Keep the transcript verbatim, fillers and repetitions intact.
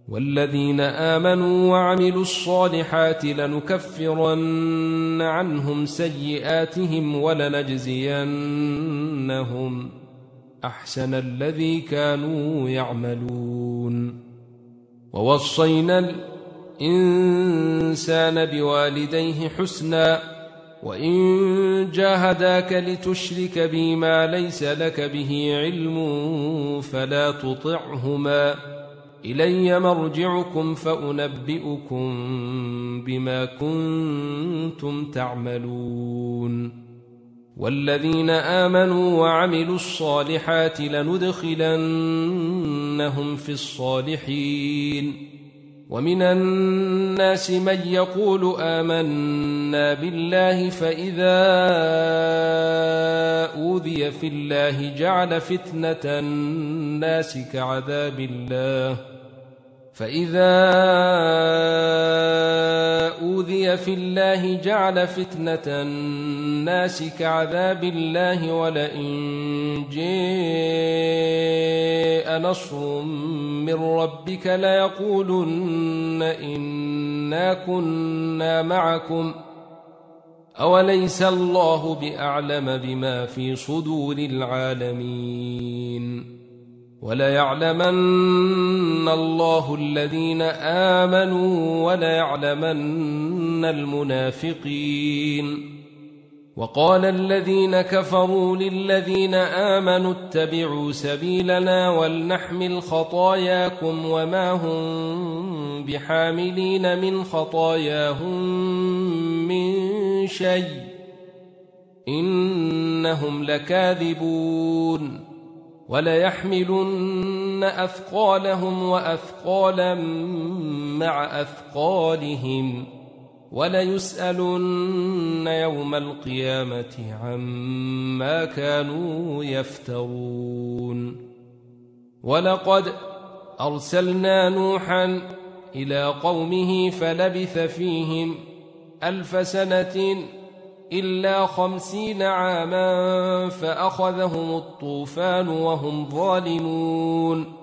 والذين آمنوا وعملوا الصالحات لنكفرن عنهم سيئاتهم ولنجزينهم أحسن الذي كانوا يعملون. ووصينا الإنسان بوالديه حسنا وإن جاهداك لتشرك بي ما ليس لك به علم فلا تطعهما إلي مرجعكم فأنبئكم بما كنتم تعملون. والذين آمنوا وعملوا الصالحات لندخلنهم في الصالحين. ومن الناس من يقول آمنا بالله فإذا أوذي في الله جعل فتنة الناس كعذاب الله فإذا أوذي في الله جعل فتنة الناس كعذاب الله ولئن جاء نصر من ربك ليقولن إنا كنا معكم أوليس الله بأعلم بما في صدور العالمين. وليعلمن الله الذين آمنوا وليعلمن المنافقين. وقال الذين كفروا للذين آمنوا اتبعوا سبيلنا ولنحمل خطاياكم وما هم بحاملين من خطاياهم من شيء إنهم لكاذبون. وليحملن أثقالهم وأثقالا مع أثقالهم وليسألن يوم القيامة عما كانوا يفترون. ولقد أرسلنا نوحا إلى قومه فلبث فيهم ألف سنة إلا خمسين عاما فأخذهم الطوفان وهم ظالمون.